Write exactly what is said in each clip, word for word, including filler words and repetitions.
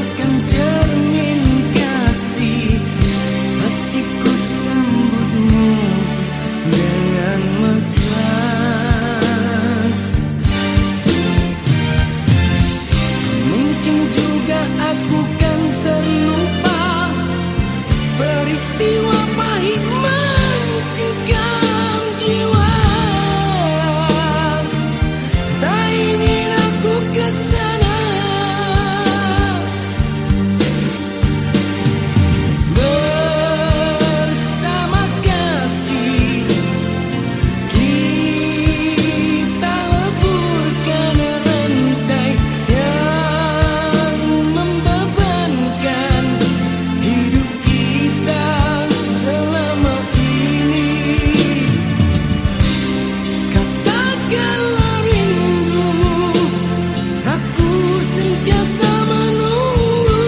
menggelapkan cermin kasih, pasti ku sambutmu dengan mesra. Mungkin juga aku kan terlupa peristiwa pahit mencingkam jiwa. Tak ingin aku kesana. Bersama kasih kita leburkan rantai yang membebankan hidup kita selama ini. Katakanlah rindumu, aku sentiasa menunggu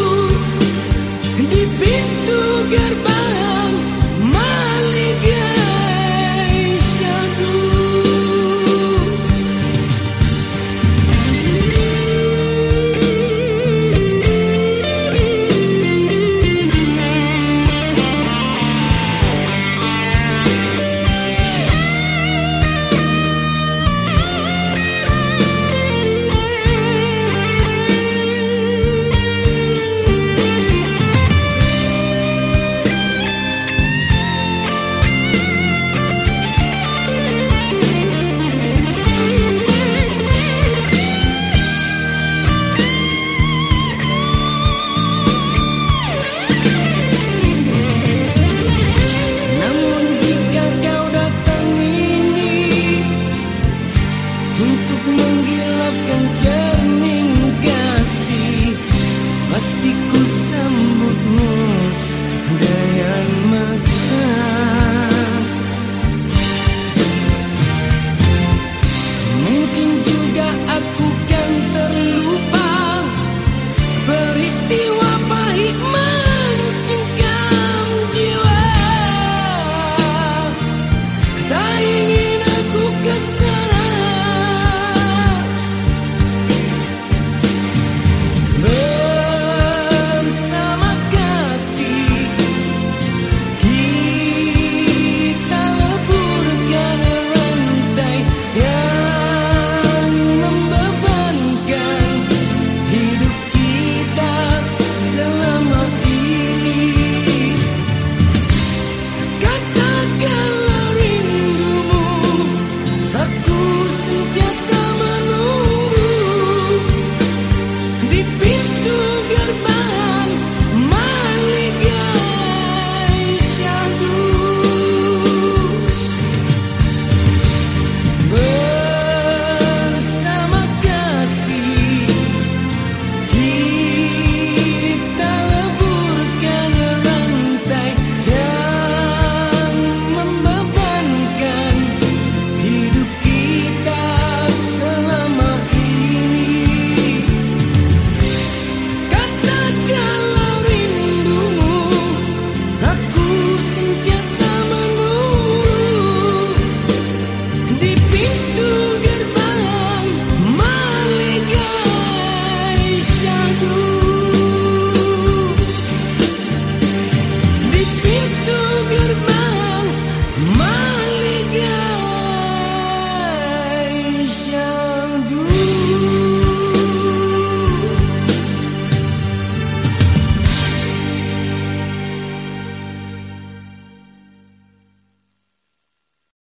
di pintu gerbang Maligai Syahdu. Namun jika kau datang ini untuk menggelapkan cermin kasih, pasti ku sambutmu